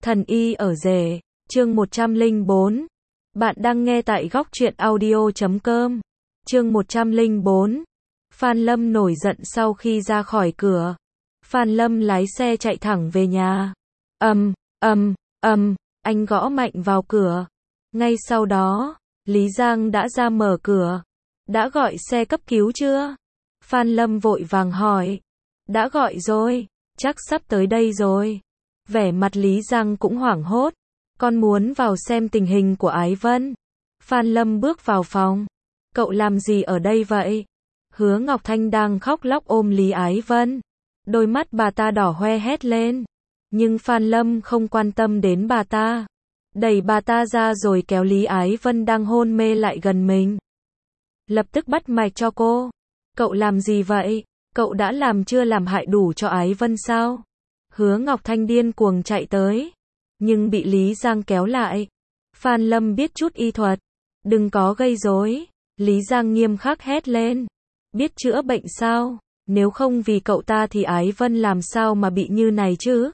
Thần y ở rể, chương 104. Bạn đang nghe tại góc truyện audio.com. Chương 104. Phan Lâm nổi giận sau khi ra khỏi cửa. Phan Lâm lái xe chạy thẳng về nhà. Anh gõ mạnh vào cửa. Ngay sau đó, Lý Giang đã ra mở cửa. Đã gọi xe cấp cứu chưa? Phan Lâm vội vàng hỏi. Đã gọi rồi, chắc sắp tới đây rồi. Vẻ mặt Lý Giang cũng hoảng hốt. Con muốn vào xem tình hình của Ái Vân. Phan Lâm bước vào phòng. Cậu làm gì ở đây vậy? Hứa Ngọc Thanh đang khóc lóc ôm Lý Ái Vân. Đôi mắt bà ta đỏ hoe hét lên. Nhưng Phan Lâm không quan tâm đến bà ta. Đẩy bà ta ra rồi kéo Lý Ái Vân đang hôn mê lại gần mình. Lập tức bắt mạch cho cô. Cậu làm gì vậy? Cậu đã làm chưa, làm hại đủ cho Ái Vân sao? Hứa Ngọc Thanh điên cuồng chạy tới. Nhưng bị Lý Giang kéo lại. Phan Lâm biết chút y thuật. Đừng có gây rối. Lý Giang nghiêm khắc hét lên. Biết chữa bệnh sao? Nếu không vì cậu ta thì Ái Vân làm sao mà bị như này chứ?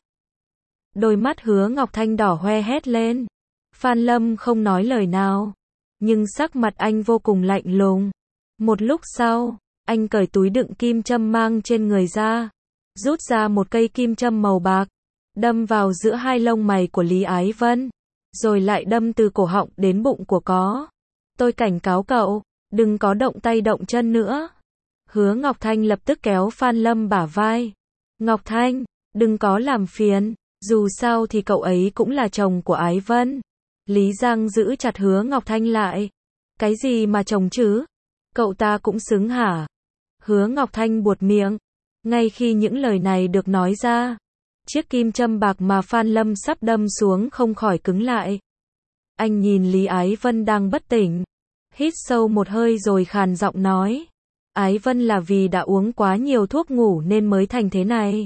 Đôi mắt Hứa Ngọc Thanh đỏ hoe hét lên. Phan Lâm không nói lời nào. Nhưng sắc mặt anh vô cùng lạnh lùng. Một lúc sau, anh cởi túi đựng kim châm mang trên người ra. Rút ra một cây kim châm màu bạc. Đâm vào giữa hai lông mày của Lý Ái Vân. Rồi lại đâm từ cổ họng đến bụng của có. Tôi cảnh cáo cậu, đừng có động tay động chân nữa. Hứa Ngọc Thanh lập tức kéo Phan Lâm bả vai. Ngọc Thanh, đừng có làm phiền. Dù sao thì cậu ấy cũng là chồng của Ái Vân. Lý Giang giữ chặt Hứa Ngọc Thanh lại. Cái gì mà chồng chứ? Cậu ta cũng xứng hả? Hứa Ngọc Thanh buột miệng. Ngay khi những lời này được nói ra, chiếc kim châm bạc mà Phan Lâm sắp đâm xuống không khỏi cứng lại. Anh nhìn Lý Ái Vân đang bất tỉnh. Hít sâu một hơi rồi khàn giọng nói. Ái Vân là vì đã uống quá nhiều thuốc ngủ nên mới thành thế này.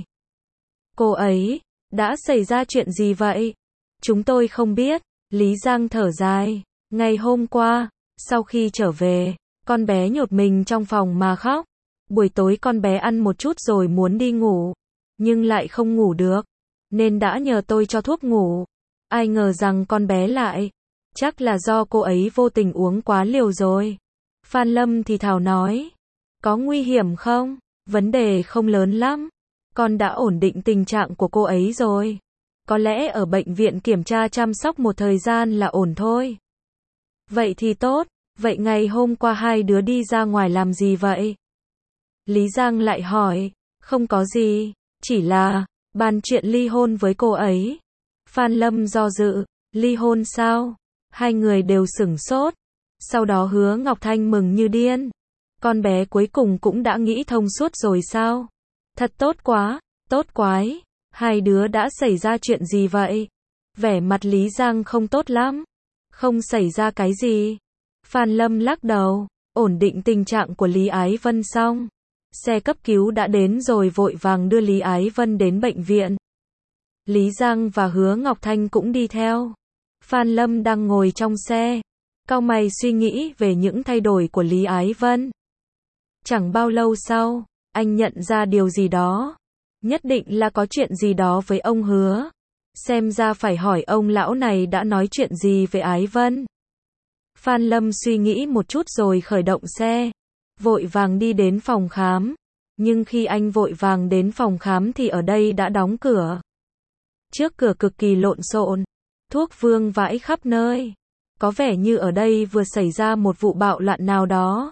Cô ấy, đã xảy ra chuyện gì vậy? Chúng tôi không biết. Lý Giang thở dài. Ngày hôm qua, sau khi trở về, con bé nhột mình trong phòng mà khóc. Buổi tối con bé ăn một chút rồi muốn đi ngủ. Nhưng lại không ngủ được. Nên đã nhờ tôi cho thuốc ngủ. Ai ngờ rằng con bé lại. Chắc là do cô ấy vô tình uống quá liều rồi. Phan Lâm thì thào nói. Có nguy hiểm không? Vấn đề không lớn lắm. Con đã ổn định tình trạng của cô ấy rồi. Có lẽ ở bệnh viện kiểm tra chăm sóc một thời gian là ổn thôi. Vậy thì tốt. Vậy ngày hôm qua hai đứa đi ra ngoài làm gì vậy? Lý Giang lại hỏi. Không có gì. Chỉ là bàn chuyện ly hôn với cô ấy. Phan Lâm do dự. Ly hôn sao? Hai người đều sửng sốt. Sau đó Hứa Ngọc Thanh mừng như điên. Con bé cuối cùng cũng đã nghĩ thông suốt rồi sao? Thật tốt quá, tốt quái. Hai đứa đã xảy ra chuyện gì vậy? Vẻ mặt Lý Giang không tốt lắm. Không xảy ra cái gì. Phan Lâm lắc đầu. Ổn định tình trạng của Lý Ái Vân xong. Xe cấp cứu đã đến rồi vội vàng đưa Lý Ái Vân đến bệnh viện. Lý Giang và Hứa Ngọc Thanh cũng đi theo. Phan Lâm đang ngồi trong xe. Cau mày suy nghĩ về những thay đổi của Lý Ái Vân. Chẳng bao lâu sau, anh nhận ra điều gì đó. Nhất định là có chuyện gì đó với ông Hứa. Xem ra phải hỏi ông lão này đã nói chuyện gì về Ái Vân. Phan Lâm suy nghĩ một chút rồi khởi động xe. Vội vàng đi đến phòng khám. Nhưng khi anh vội vàng đến phòng khám thì ở đây đã đóng cửa. Trước cửa cực kỳ lộn xộn. Thuốc vương vãi khắp nơi. Có vẻ như ở đây vừa xảy ra một vụ bạo loạn nào đó.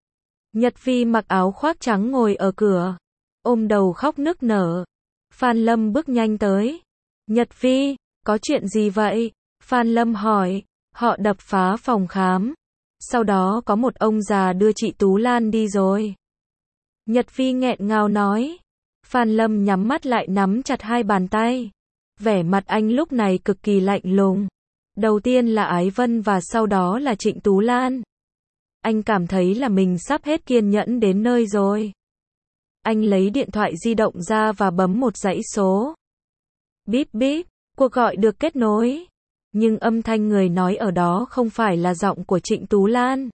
Nhật Vi mặc áo khoác trắng ngồi ở cửa. Ôm đầu khóc nức nở. Phan Lâm bước nhanh tới. Nhật Vi, có chuyện gì vậy? Phan Lâm hỏi. Họ đập phá phòng khám. Sau đó có một ông già đưa chị Tú Lan đi rồi. Nhật Vi nghẹn ngào nói. Phan Lâm nhắm mắt lại nắm chặt hai bàn tay. Vẻ mặt anh lúc này cực kỳ lạnh lùng. Đầu tiên là Ái Vân và sau đó là Trịnh Tú Lan. Anh cảm thấy là mình sắp hết kiên nhẫn đến nơi rồi. Anh lấy điện thoại di động ra và bấm một dãy số. Bíp bíp, cuộc gọi được kết nối. Nhưng âm thanh người nói ở đó không phải là giọng của Trịnh Tú Lan.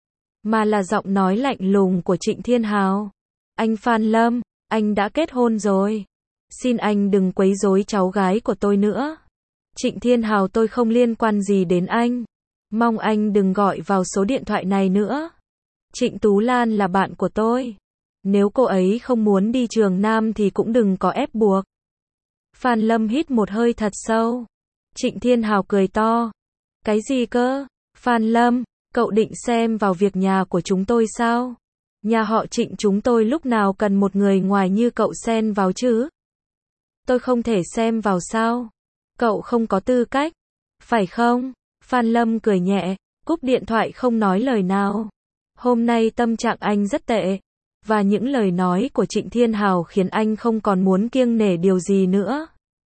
Mà là giọng nói lạnh lùng của Trịnh Thiên Hào. Anh Phan Lâm, anh đã kết hôn rồi. Xin anh đừng quấy rối cháu gái của tôi nữa. Trịnh Thiên Hào, tôi không liên quan gì đến anh. Mong anh đừng gọi vào số điện thoại này nữa. Trịnh Tú Lan là bạn của tôi. Nếu cô ấy không muốn đi trường Nam thì cũng đừng có ép buộc. Phan Lâm hít một hơi thật sâu. Trịnh Thiên Hào cười to. Cái gì cơ? Phan Lâm, cậu định xem vào việc nhà của chúng tôi sao? Nhà họ Trịnh chúng tôi lúc nào cần một người ngoài như cậu xen vào chứ? Tôi không thể xem vào sao? Cậu không có tư cách, phải không? Phan Lâm cười nhẹ, cúp điện thoại không nói lời nào. Hôm nay tâm trạng anh rất tệ, và những lời nói của Trịnh Thiên Hào khiến anh không còn muốn kiêng nể điều gì nữa.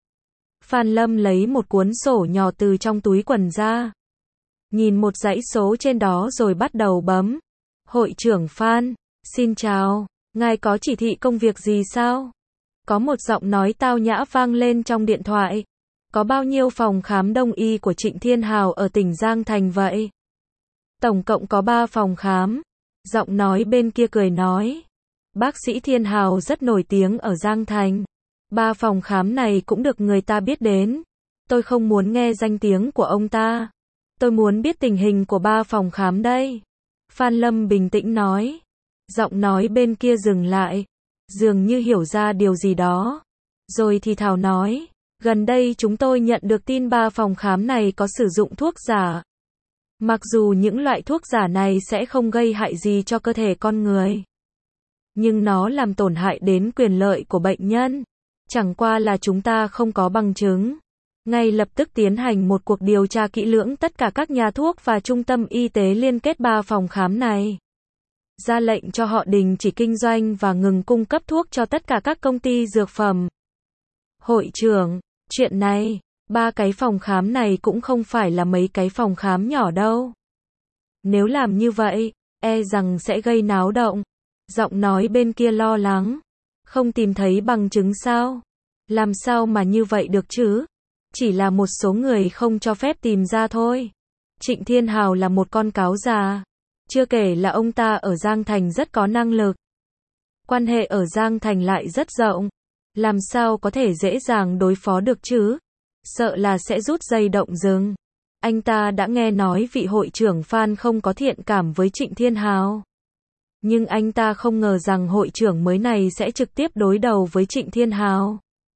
Phan Lâm lấy một cuốn sổ nhỏ từ trong túi quần ra. Nhìn một dãy số trên đó rồi bắt đầu bấm. Hội trưởng Phan, xin chào, ngài có chỉ thị công việc gì sao? Có một giọng nói tao nhã vang lên trong điện thoại. Có bao nhiêu phòng khám đông y của Trịnh Thiên Hào ở tỉnh Giang Thành vậy? Tổng cộng có 3 phòng khám. Giọng nói bên kia cười nói. Bác sĩ Thiên Hào rất nổi tiếng ở Giang Thành. 3 phòng khám này cũng được người ta biết đến. Tôi không muốn nghe danh tiếng của ông ta. Tôi muốn biết tình hình của 3 phòng khám đây. Phan Lâm bình tĩnh nói. Giọng nói bên kia dừng lại. Dường như hiểu ra điều gì đó. Rồi thì thào nói. Gần đây chúng tôi nhận được tin 3 phòng khám này có sử dụng thuốc giả. Mặc dù những loại thuốc giả này sẽ không gây hại gì cho cơ thể con người. Nhưng nó làm tổn hại đến quyền lợi của bệnh nhân. Chẳng qua là chúng ta không có bằng chứng. Ngay lập tức tiến hành một cuộc điều tra kỹ lưỡng tất cả các nhà thuốc và trung tâm y tế liên kết 3 phòng khám này. Ra lệnh cho họ đình chỉ kinh doanh và ngừng cung cấp thuốc cho tất cả các công ty dược phẩm. Hội trưởng, chuyện này, 3 cái phòng khám này cũng không phải là mấy cái phòng khám nhỏ đâu. Nếu làm như vậy, e rằng sẽ gây náo động. Giọng nói bên kia lo lắng. Không tìm thấy bằng chứng sao? Làm sao mà như vậy được chứ? Chỉ là một số người không cho phép tìm ra thôi. Trịnh Thiên Hào là một con cáo già. Chưa kể là ông ta ở Giang Thành rất có năng lực. Quan hệ ở Giang Thành lại rất rộng. Làm sao có thể dễ dàng đối phó được chứ? Sợ là sẽ rút dây động rừng. Anh ta đã nghe nói vị hội trưởng Phan không có thiện cảm với Trịnh Thiên Hào. Nhưng anh ta không ngờ rằng hội trưởng mới này sẽ trực tiếp đối đầu với Trịnh Thiên Hào.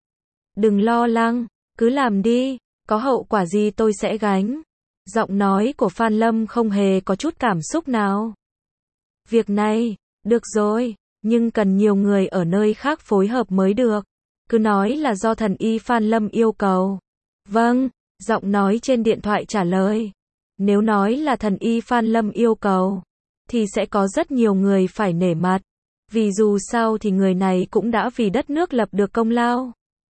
Đừng lo lắng, cứ làm đi, có hậu quả gì tôi sẽ gánh. Giọng nói của Phan Lâm không hề có chút cảm xúc nào. Việc này, được rồi, nhưng cần nhiều người ở nơi khác phối hợp mới được. Cứ nói là do thần y Phan Lâm yêu cầu. Vâng, giọng nói trên điện thoại trả lời. Nếu nói là thần y Phan Lâm yêu cầu, thì sẽ có rất nhiều người phải nể mặt. Vì dù sao thì người này cũng đã vì đất nước lập được công lao.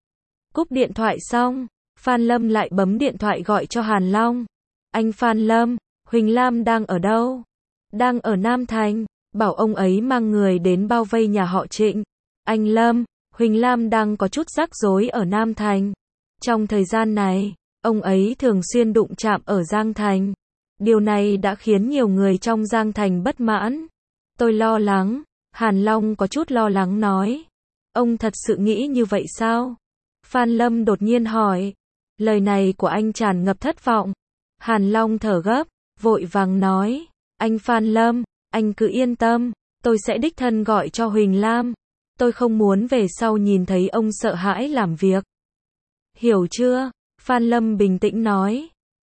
Cúp điện thoại xong, Phan Lâm lại bấm điện thoại gọi cho Hàn Long. Anh Phan Lâm, Huỳnh Lam đang ở đâu? Đang ở Nam Thành, bảo ông ấy mang người đến bao vây nhà họ Trịnh. Anh Lâm, Huỳnh Lam đang có chút rắc rối ở Nam Thành. Trong thời gian này, ông ấy thường xuyên đụng chạm ở Giang Thành. Điều này đã khiến nhiều người trong Giang Thành bất mãn. Tôi lo lắng, Hàn Long có chút lo lắng nói. Ông thật sự nghĩ như vậy sao? Phan Lâm đột nhiên hỏi. Lời này của anh tràn ngập thất vọng. Hàn Long thở gấp, vội vàng nói. Anh Phan Lâm, anh cứ yên tâm, tôi sẽ đích thân gọi cho Huỳnh Lam. Tôi không muốn về sau nhìn thấy ông sợ hãi làm việc. Hiểu chưa? Phan Lâm bình tĩnh nói.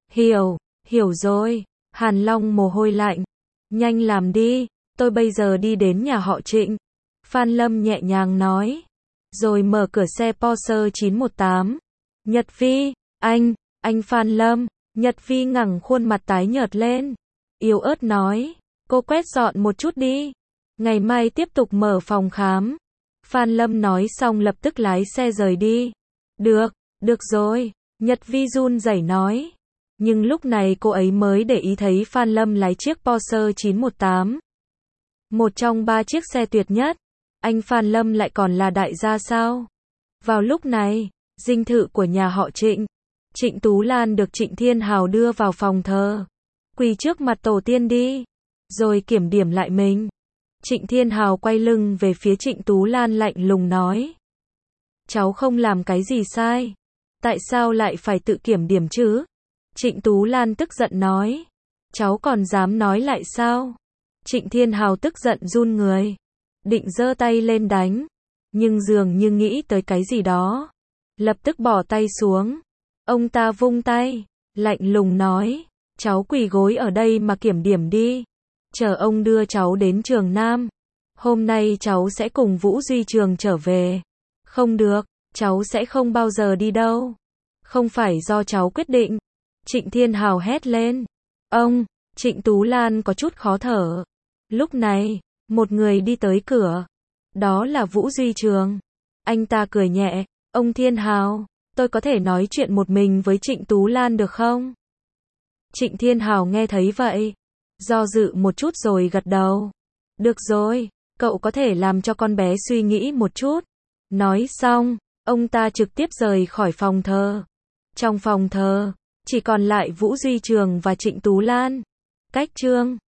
Hiểu rồi. Hàn Long mồ hôi lạnh. Nhanh làm đi, tôi bây giờ đi đến nhà họ Trịnh. Phan Lâm nhẹ nhàng nói. Rồi mở cửa xe Porsche 918. Nhật Vi, anh Phan Lâm. Nhật Vi ngẩng khuôn mặt tái nhợt lên. Yếu ớt nói. Cô quét dọn một chút đi. Ngày mai tiếp tục mở phòng khám. Phan Lâm nói xong lập tức lái xe rời đi. Được rồi. Nhật Vi run rẩy nói. Nhưng lúc này cô ấy mới để ý thấy Phan Lâm lái chiếc Porsche 918. Một trong 3 chiếc xe tuyệt nhất. Anh Phan Lâm lại còn là đại gia sao? Vào lúc này, dinh thự của nhà họ Trịnh. Trịnh Tú Lan được Trịnh Thiên Hào đưa vào phòng thờ. Quỳ trước mặt tổ tiên đi. Rồi kiểm điểm lại mình. Trịnh Thiên Hào quay lưng về phía Trịnh Tú Lan lạnh lùng nói. Cháu không làm cái gì sai. Tại sao lại phải tự kiểm điểm chứ? Trịnh Tú Lan tức giận nói. Cháu còn dám nói lại sao? Trịnh Thiên Hào tức giận run người. Định giơ tay lên đánh. Nhưng dường như nghĩ tới cái gì đó. Lập tức bỏ tay xuống. Ông ta vung tay. Lạnh lùng nói. Cháu quỳ gối ở đây mà kiểm điểm đi. Chờ ông đưa cháu đến trường Nam. Hôm nay cháu sẽ cùng Vũ Duy Trường trở về. Không được, cháu sẽ không bao giờ đi đâu. Không phải do cháu quyết định. Trịnh Thiên Hào hét lên. Ông, Trịnh Tú Lan có chút khó thở. Lúc này, một người đi tới cửa. Đó là Vũ Duy Trường. Anh ta cười nhẹ. Ông Thiên Hào, tôi có thể nói chuyện một mình với Trịnh Tú Lan được không? Trịnh Thiên Hào nghe thấy vậy. Do dự một chút rồi gật đầu. Được rồi, cậu có thể làm cho con bé suy nghĩ một chút. Nói xong, ông ta trực tiếp rời khỏi phòng thờ. Trong phòng thờ, chỉ còn lại Vũ Duy Trường và Trịnh Tú Lan. Cách chương